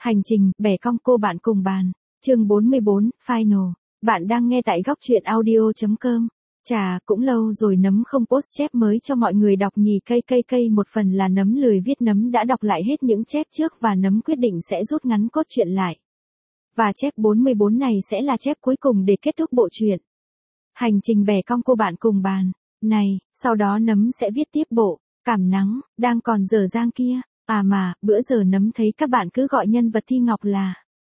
Hành trình, bẻ cong cô bạn cùng bàn. Chương 44, Final. Bạn đang nghe tại góc truyện audio.com. Chà, cũng lâu rồi nấm không post chép mới cho mọi người đọc nhỉ. Cây một phần là nấm lười viết, nấm đã đọc lại hết những chép trước và nấm quyết định sẽ rút ngắn cốt truyện lại. Và chép 44 này sẽ là chép cuối cùng để kết thúc bộ truyện. Hành trình bẻ cong cô bạn cùng bàn. Này, sau đó nấm sẽ viết tiếp bộ Cảm nắng, đang còn dở dang kia. À mà, bữa giờ nấm thấy các bạn cứ gọi nhân vật Thi Ngọc là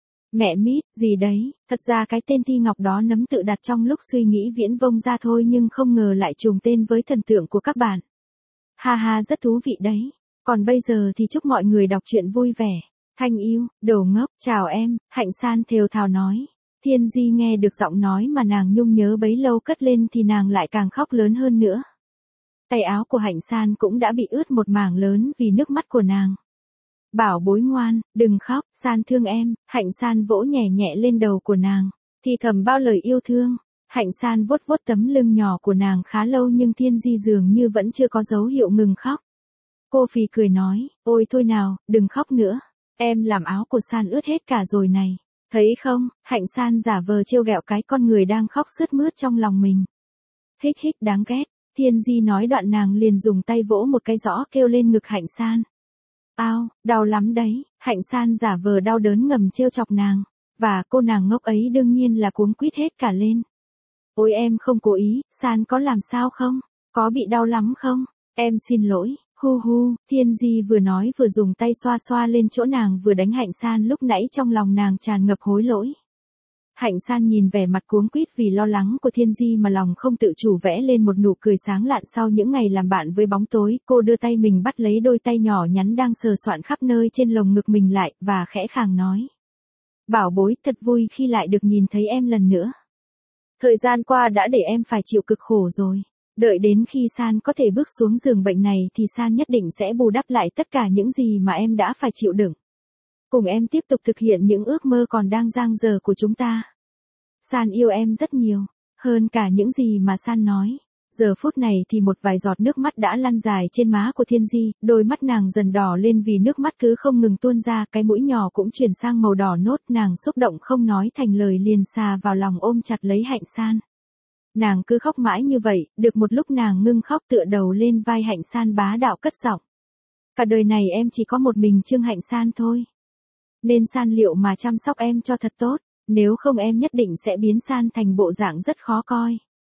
mẹ Mít, gì đấy, thật ra cái tên Thi Ngọc đó nấm tự đặt trong lúc suy nghĩ viễn vông ra thôi nhưng không ngờ lại trùng tên với thần tượng của các bạn. Ha ha, rất thú vị đấy. Còn bây giờ thì chúc mọi người đọc truyện vui vẻ. Thanh yêu, đồ ngốc, chào em, Hạnh San thều thào nói. Thiên Di nghe được giọng nói mà nàng nhung nhớ bấy lâu cất lên thì nàng lại càng khóc lớn hơn nữa. Tay áo của Hạnh San cũng đã bị ướt một mảng lớn vì nước mắt của nàng. Bảo bối ngoan, đừng khóc, San thương em. Hạnh San vỗ nhẹ nhẹ lên đầu của nàng, thì thầm bao lời yêu thương. Hạnh San vuốt vuốt tấm lưng nhỏ của nàng khá lâu nhưng Thiên Di dường như vẫn chưa có dấu hiệu ngừng khóc. Cô phì cười nói, ôi thôi nào, đừng khóc nữa. Em làm áo của San ướt hết cả rồi này. Thấy không, Hạnh San giả vờ trêu ghẹo cái con người đang khóc sướt mướt trong lòng mình. Hích hích đáng ghét. Thiên Di nói đoạn nàng liền dùng tay vỗ một cái rõ kêu lên ngực Hạnh San. Ao, đau lắm đấy. Hạnh San giả vờ đau đớn ngầm trêu chọc nàng. Và cô nàng ngốc ấy đương nhiên là cuống quýt hết cả lên. Ôi em không cố ý, San có làm sao không? Có bị đau lắm không? Em xin lỗi. Hu hu, Thiên Di vừa nói vừa dùng tay xoa xoa lên chỗ nàng vừa đánh Hạnh San lúc nãy, trong lòng nàng tràn ngập hối lỗi. Hạnh San nhìn vẻ mặt cuống quýt vì lo lắng của Thiên Di mà lòng không tự chủ vẽ lên một nụ cười sáng lạn. Sau những ngày làm bạn với bóng tối, cô đưa tay mình bắt lấy đôi tay nhỏ nhắn đang sờ soạn khắp nơi trên lồng ngực mình lại, và khẽ khàng nói. Bảo bối, thật vui khi lại được nhìn thấy em lần nữa. Thời gian qua đã để em phải chịu cực khổ rồi. Đợi đến khi San có thể bước xuống giường bệnh này thì San nhất định sẽ bù đắp lại tất cả những gì mà em đã phải chịu đựng. Cùng em tiếp tục thực hiện những ước mơ còn đang dang dở của chúng ta. San yêu em rất nhiều, hơn cả những gì mà San nói. Giờ phút này thì một vài giọt nước mắt đã lăn dài trên má của Thiên Di, đôi mắt nàng dần đỏ lên vì nước mắt cứ không ngừng tuôn ra, cái mũi nhỏ cũng chuyển sang màu đỏ nốt, nàng xúc động không nói thành lời liền xà vào lòng ôm chặt lấy Hạnh San. Nàng cứ khóc mãi như vậy, được một lúc nàng ngưng khóc tựa đầu lên vai Hạnh San bá đạo cất giọng. Cả đời này em chỉ có một mình Trương Hạnh San thôi. Nên San liệu mà chăm sóc em cho thật tốt, nếu không em nhất định sẽ biến San thành bộ dạng rất khó coi.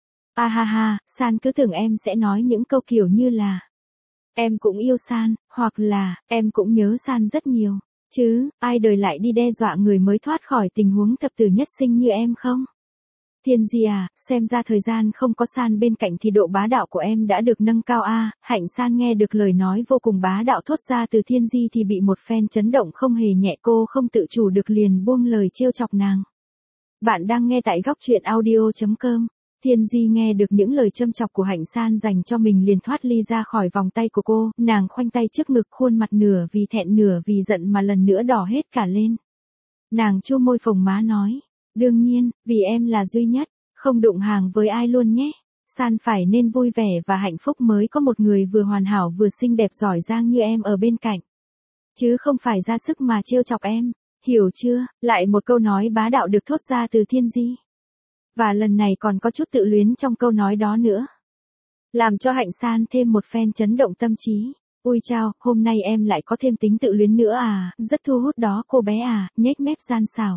À ha ha, San cứ tưởng em sẽ nói những câu kiểu như là em cũng yêu San, hoặc là em cũng nhớ San rất nhiều, chứ ai đời lại đi đe dọa người mới thoát khỏi tình huống thập tử nhất sinh như em không? Thiên Di à, xem ra thời gian không có San bên cạnh thì độ bá đạo của em đã được nâng cao a. Hạnh San nghe được lời nói vô cùng bá đạo thốt ra từ Thiên Di thì bị một phen chấn động không hề nhẹ, cô không tự chủ được liền buông lời trêu chọc nàng. Bạn đang nghe tại góc truyện audio.com. Thiên Di nghe được những lời châm chọc của Hạnh San dành cho mình liền thoát ly ra khỏi vòng tay của cô, nàng khoanh tay trước ngực, khuôn mặt nửa vì thẹn nửa vì giận mà lần nữa đỏ hết cả lên. Nàng chu môi phồng má nói. Đương nhiên, vì em là duy nhất, không đụng hàng với ai luôn nhé. San phải nên vui vẻ và hạnh phúc mới có một người vừa hoàn hảo vừa xinh đẹp giỏi giang như em ở bên cạnh. Chứ không phải ra sức mà trêu chọc em, hiểu chưa? Lại một câu nói bá đạo được thốt ra từ Thiên Di. Và lần này còn có chút tự luyến trong câu nói đó nữa. Làm cho Hạnh San thêm một phen chấn động tâm trí. Ui chao, hôm nay em lại có thêm tính tự luyến nữa à, rất thu hút đó cô bé à, nhếch mép gian xảo.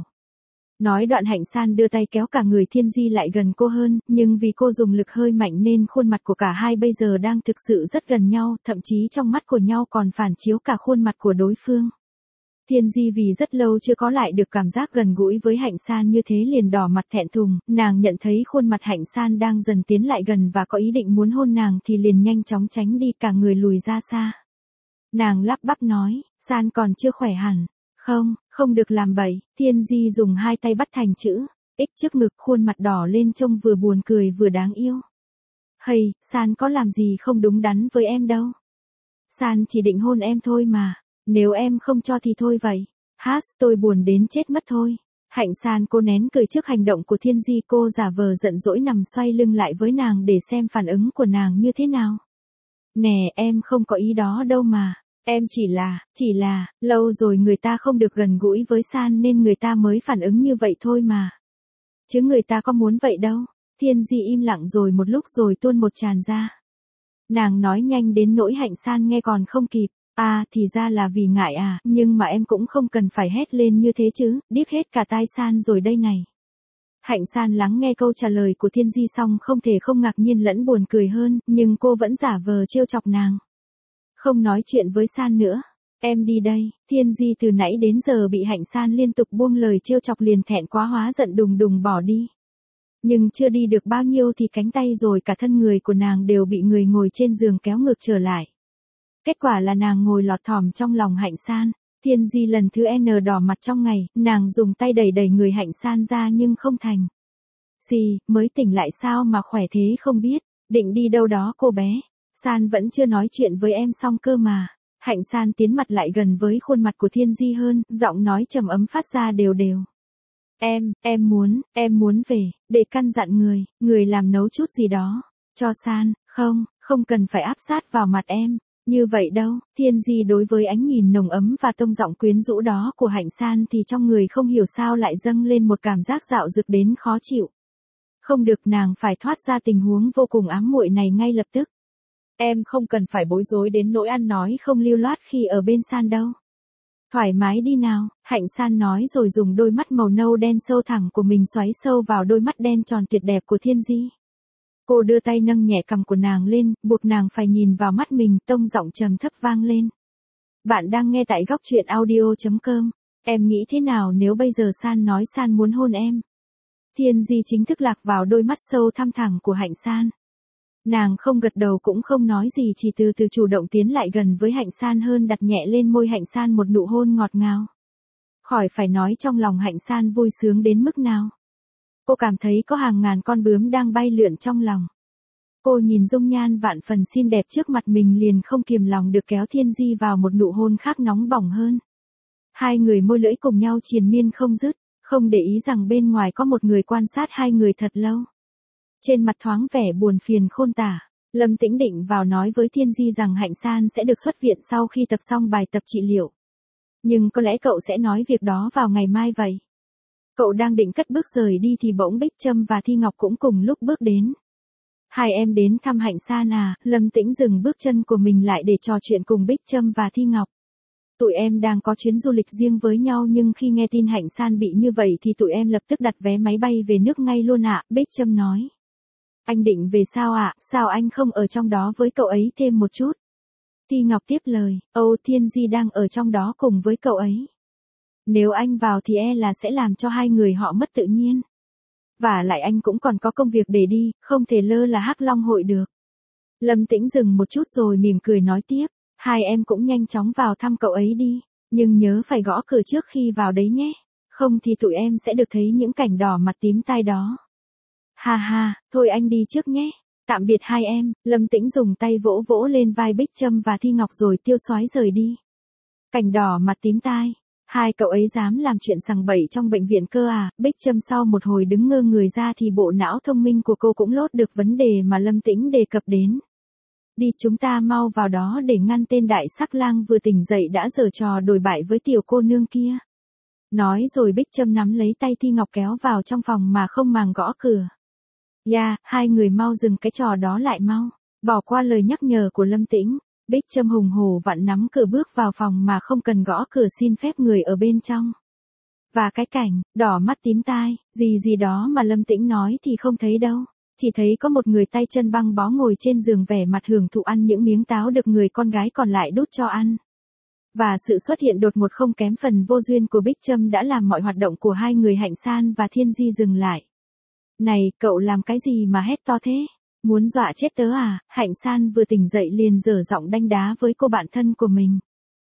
Nói đoạn Hạnh San đưa tay kéo cả người Thiên Di lại gần cô hơn, nhưng vì cô dùng lực hơi mạnh nên khuôn mặt của cả hai bây giờ đang thực sự rất gần nhau, thậm chí trong mắt của nhau còn phản chiếu cả khuôn mặt của đối phương. Thiên Di vì rất lâu chưa có lại được cảm giác gần gũi với Hạnh San như thế liền đỏ mặt thẹn thùng, nàng nhận thấy khuôn mặt Hạnh San đang dần tiến lại gần và có ý định muốn hôn nàng thì liền nhanh chóng tránh đi, cả người lùi ra xa. Nàng lắp bắp nói, San còn chưa khỏe hẳn. Không được làm bậy. Thiên Di dùng hai tay bắt thành chữ X trước ngực, khuôn mặt đỏ lên trông vừa buồn cười vừa đáng yêu. Hay, San có làm gì không đúng đắn với em đâu. San chỉ định hôn em thôi mà. Nếu em không cho thì thôi vậy. Tôi buồn đến chết mất thôi. Hạnh San cô nén cười trước hành động của Thiên Di, cô giả vờ giận dỗi nằm xoay lưng lại với nàng để xem phản ứng của nàng như thế nào. Nè, em không có ý đó đâu mà. Em chỉ là, lâu rồi người ta không được gần gũi với San nên người ta mới phản ứng như vậy thôi mà. Chứ người ta có muốn vậy đâu. Thiên Di im lặng rồi một lúc rồi tuôn một tràng ra. Nàng nói nhanh đến nỗi Hạnh San nghe còn không kịp. À thì ra là vì ngại à, nhưng mà em cũng không cần phải hét lên như thế chứ, điếc hết cả tai San rồi đây này. Hạnh San lắng nghe câu trả lời của Thiên Di xong không thể không ngạc nhiên lẫn buồn cười hơn, nhưng cô vẫn giả vờ trêu chọc nàng. Không nói chuyện với San nữa. Em đi đây. Thiên Di từ nãy đến giờ bị Hạnh San liên tục buông lời trêu chọc liền thẹn quá hóa giận đùng đùng bỏ đi. Nhưng chưa đi được bao nhiêu thì cánh tay rồi cả thân người của nàng đều bị người ngồi trên giường kéo ngược trở lại. Kết quả là nàng ngồi lọt thỏm trong lòng Hạnh San. Thiên Di lần thứ N đỏ mặt trong ngày, nàng dùng tay đẩy đẩy người Hạnh San ra nhưng không thành. Gì, mới tỉnh lại sao mà khỏe thế không biết, định đi đâu đó cô bé. San vẫn chưa nói chuyện với em xong cơ mà. Hạnh San tiến mặt lại gần với khuôn mặt của Thiên Di hơn, giọng nói trầm ấm phát ra đều đều. Em muốn về, để căn dặn người làm nấu chút gì đó. Cho San, không cần phải áp sát vào mặt em. Như vậy đâu, Thiên Di đối với ánh nhìn nồng ấm và tông giọng quyến rũ đó của Hạnh San thì trong người không hiểu sao lại dâng lên một cảm giác dạo dực đến khó chịu. Không được, nàng phải thoát ra tình huống vô cùng ám muội này ngay lập tức. Em không cần phải bối rối đến nỗi ăn nói không lưu loát khi ở bên San đâu. Thoải mái đi nào, Hạnh San nói rồi dùng đôi mắt màu nâu đen sâu thẳng của mình xoáy sâu vào đôi mắt đen tròn tuyệt đẹp của Thiên Di. Cô đưa tay nâng nhẹ cằm của nàng lên, buộc nàng phải nhìn vào mắt mình, tông giọng trầm thấp vang lên. Bạn đang nghe tại góc truyện audio.com. Em nghĩ thế nào nếu bây giờ San nói San muốn hôn em? Thiên Di chính thức lạc vào đôi mắt sâu thăm thẳm của Hạnh San. Nàng không gật đầu cũng không nói gì, chỉ từ từ chủ động tiến lại gần với Hạnh San hơn, đặt nhẹ lên môi Hạnh San một nụ hôn ngọt ngào. Khỏi phải nói trong lòng Hạnh San vui sướng đến mức nào. Cô cảm thấy có hàng ngàn con bướm đang bay lượn trong lòng. Cô nhìn dung nhan vạn phần xinh đẹp trước mặt mình liền không kiềm lòng được kéo Thiên Di vào một nụ hôn khác nóng bỏng hơn. Hai người môi lưỡi cùng nhau triền miên không dứt, không để ý rằng bên ngoài có một người quan sát hai người thật lâu. Trên mặt thoáng vẻ buồn phiền khôn tả, Lâm Tĩnh định vào nói với Thiên Di rằng Hạnh San sẽ được xuất viện sau khi tập xong bài tập trị liệu. Nhưng có lẽ cậu sẽ nói việc đó vào ngày mai vậy. Cậu đang định cất bước rời đi thì bỗng Bích Trâm và Thi Ngọc cũng cùng lúc bước đến. Hai em đến thăm Hạnh San à? Lâm Tĩnh dừng bước chân của mình lại để trò chuyện cùng Bích Trâm và Thi Ngọc. Tụi em đang có chuyến du lịch riêng với nhau nhưng khi nghe tin Hạnh San bị như vậy thì tụi em lập tức đặt vé máy bay về nước ngay luôn ạ, Bích Trâm nói. Anh định về sao ạ? Sao anh không ở trong đó với cậu ấy thêm một chút? Thi Ngọc tiếp lời, Thiên Di đang ở trong đó cùng với cậu ấy. Nếu anh vào thì e là sẽ làm cho hai người họ mất tự nhiên. Và lại anh cũng còn có công việc để đi, không thể lơ là Hắc Long hội được. Lâm Tĩnh dừng một chút rồi mỉm cười nói tiếp, hai em cũng nhanh chóng vào thăm cậu ấy đi, nhưng nhớ phải gõ cửa trước khi vào đấy nhé, không thì tụi em sẽ được thấy những cảnh đỏ mặt tím tai đó. Ha ha, thôi anh đi trước nhé. Tạm biệt hai em, Lâm Tĩnh dùng tay vỗ vỗ lên vai Bích Trâm và Thi Ngọc rồi tiêu xoái rời đi. Cảnh đỏ mặt tím tai. Hai cậu ấy dám làm chuyện sằng bậy trong bệnh viện cơ à? Bích Trâm sau một hồi đứng ngơ người ra thì bộ não thông minh của cô cũng lốt được vấn đề mà Lâm Tĩnh đề cập đến. Đi, chúng ta mau vào đó để ngăn tên đại sắc lang vừa tỉnh dậy đã giở trò đồi bại với tiểu cô nương kia. Nói rồi Bích Trâm nắm lấy tay Thi Ngọc kéo vào trong phòng mà không màng gõ cửa. Hai người mau dừng cái trò đó lại mau. Bỏ qua lời nhắc nhở của Lâm Tĩnh. Bích Trâm hùng hổ vặn nắm cửa bước vào phòng mà không cần gõ cửa xin phép người ở bên trong. Và cái cảnh, đỏ mắt tím tai, gì đó mà Lâm Tĩnh nói thì không thấy đâu. Chỉ thấy có một người tay chân băng bó ngồi trên giường vẻ mặt hưởng thụ ăn những miếng táo được người con gái còn lại đút cho ăn. Và sự xuất hiện đột ngột không kém phần vô duyên của Bích Trâm đã làm mọi hoạt động của hai người Hạnh San và Thiên Di dừng lại. Này, cậu làm cái gì mà hét to thế? Muốn dọa chết tớ à? Hạnh San vừa tỉnh dậy liền giở giọng đanh đá với cô bạn thân của mình.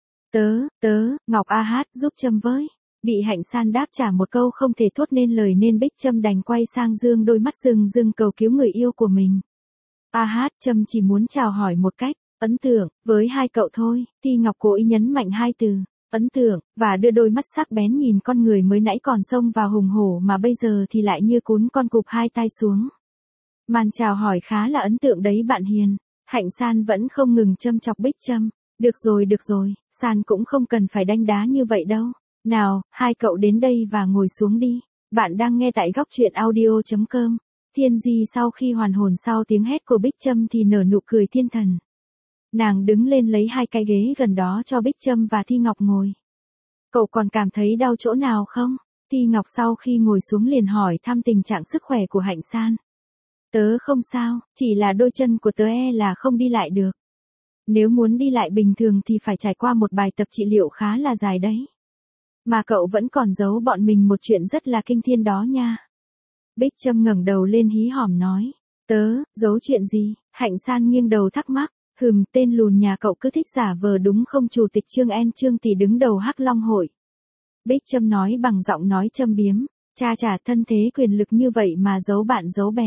Ngọc A Hát giúp Trâm với. Bị Hạnh San đáp trả một câu không thể thốt nên lời nên Bích Trâm đành quay sang dương đôi mắt rưng cầu cứu người yêu của mình. A Hát, Trâm chỉ muốn chào hỏi một cách ấn tượng với hai cậu thôi. Thi Ngọc cố ý nhấn mạnh hai từ ấn tượng, và đưa đôi mắt sắc bén nhìn con người mới nãy còn xông vào hùng hổ mà bây giờ thì lại như cún con cụp hai tay xuống. Màn chào hỏi khá là ấn tượng đấy bạn Hiền. Hạnh San vẫn không ngừng châm chọc Bích Trâm. được rồi, San cũng không cần phải đanh đá như vậy đâu. Nào, hai cậu đến đây và ngồi xuống đi. Bạn đang nghe tại góc truyện audio.com. Thiên Di sau khi hoàn hồn sau tiếng hét của Bích Trâm thì nở nụ cười thiên thần. Nàng đứng lên lấy hai cái ghế gần đó cho Bích Trâm và Thi Ngọc ngồi. Cậu còn cảm thấy đau chỗ nào không? Thi Ngọc sau khi ngồi xuống liền hỏi thăm tình trạng sức khỏe của Hạnh San. Tớ không sao, chỉ là đôi chân của tớ là không đi lại được. Nếu muốn đi lại bình thường thì phải trải qua một bài tập trị liệu khá là dài đấy. Mà cậu vẫn còn giấu bọn mình một chuyện rất là kinh thiên đó nha. Bích Trâm ngẩng đầu lên hí hỏm nói. Tớ, giấu chuyện gì? Hạnh San nghiêng đầu thắc mắc. Tên lùn nhà cậu cứ thích giả vờ đúng không? Chủ tịch Trương thì đứng đầu Hắc Long hội. Bích Trâm nói bằng giọng nói châm biếm. Cha thân thế quyền lực như vậy mà giấu bạn giấu bè.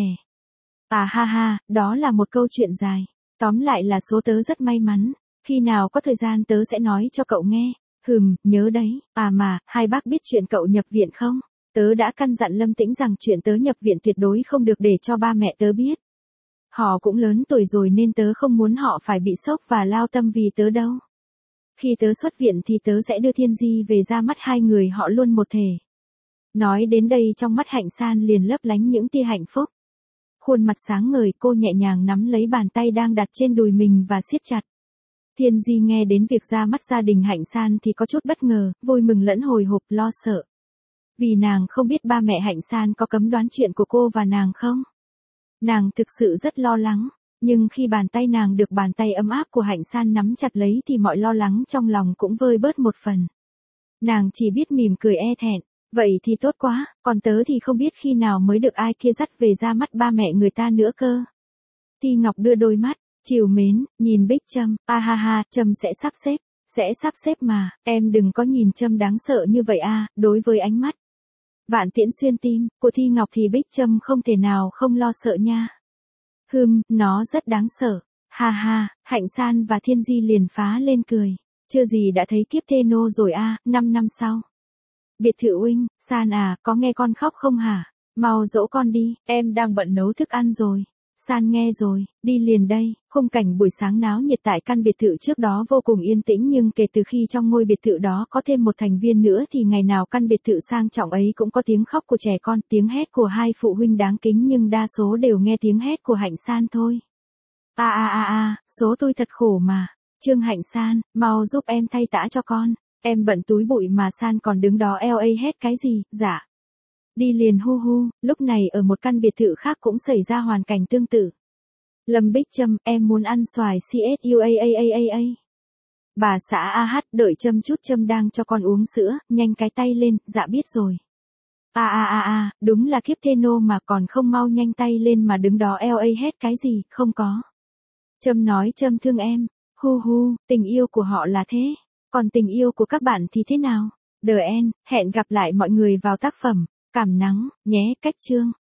À ha ha, đó là một câu chuyện dài. Tóm lại là số tớ rất may mắn. Khi nào có thời gian tớ sẽ nói cho cậu nghe. Nhớ đấy. À mà, hai bác biết chuyện cậu nhập viện không? Tớ đã căn dặn Lâm Tĩnh rằng chuyện tớ nhập viện tuyệt đối không được để cho ba mẹ tớ biết. Họ cũng lớn tuổi rồi nên tớ không muốn họ phải bị sốc và lao tâm vì tớ đâu. Khi tớ xuất viện thì tớ sẽ đưa Thiên Di về ra mắt hai người họ luôn một thể. Nói đến đây trong mắt Hạnh San liền lấp lánh những tia hạnh phúc. Khuôn mặt sáng ngời, cô nhẹ nhàng nắm lấy bàn tay đang đặt trên đùi mình và siết chặt. Thiên Di nghe đến việc ra mắt gia đình Hạnh San thì có chút bất ngờ, vui mừng lẫn hồi hộp lo sợ. Vì nàng không biết ba mẹ Hạnh San có cấm đoán chuyện của cô và nàng không? Nàng thực sự rất lo lắng, nhưng khi bàn tay nàng được bàn tay ấm áp của Hạnh San nắm chặt lấy thì mọi lo lắng trong lòng cũng vơi bớt một phần. Nàng chỉ biết mỉm cười e thẹn, vậy thì tốt quá, còn tớ thì không biết khi nào mới được ai kia dắt về ra mắt ba mẹ người ta nữa cơ. Thi Ngọc đưa đôi mắt, trìu mến, nhìn Bích Trâm, a ha ha, Trâm sẽ sắp xếp mà, em đừng có nhìn Trâm đáng sợ như vậy a. Đối với ánh mắt vạn tiễn xuyên tim của Thi Ngọc thì Bích Trâm không thể nào không lo sợ nha. Nó rất đáng sợ. Ha ha, Hạnh San và Thiên Di liền phá lên cười. Chưa gì đã thấy kiếp thê nô rồi a. 5 năm sau. Biệt thự huynh, San à, có nghe con khóc không hả? Mau dỗ con đi, em đang bận nấu thức ăn rồi. San nghe rồi, đi liền đây. Khung cảnh buổi sáng náo nhiệt tại căn biệt thự trước đó vô cùng yên tĩnh, nhưng kể từ khi trong ngôi biệt thự đó có thêm một thành viên nữa thì ngày nào căn biệt thự sang trọng ấy cũng có tiếng khóc của trẻ con, tiếng hét của hai phụ huynh đáng kính, nhưng đa số đều nghe tiếng hét của Hạnh San thôi. Số tôi thật khổ mà. Trương Hạnh San, mau giúp em thay tã cho con. Em bận túi bụi mà San còn đứng đó LA hét cái gì? Dạ. Đi liền hu. Lúc này ở một căn biệt thự khác cũng xảy ra hoàn cảnh tương tự. Lâm Bích Trâm, em muốn ăn xoài CSUAAAA. Bà xã AH, đợi Trâm chút, Trâm đang cho con uống sữa, nhanh cái tay lên, dạ biết rồi. Đúng là kiếp thê nô mà còn không mau nhanh tay lên mà đứng đó LA hét cái gì, không có. Trâm nói Trâm thương em, hu, tình yêu của họ là thế, còn tình yêu của các bạn thì thế nào? The End, hẹn gặp lại mọi người vào tác phẩm Cảm Nắng, nhé, cách chương.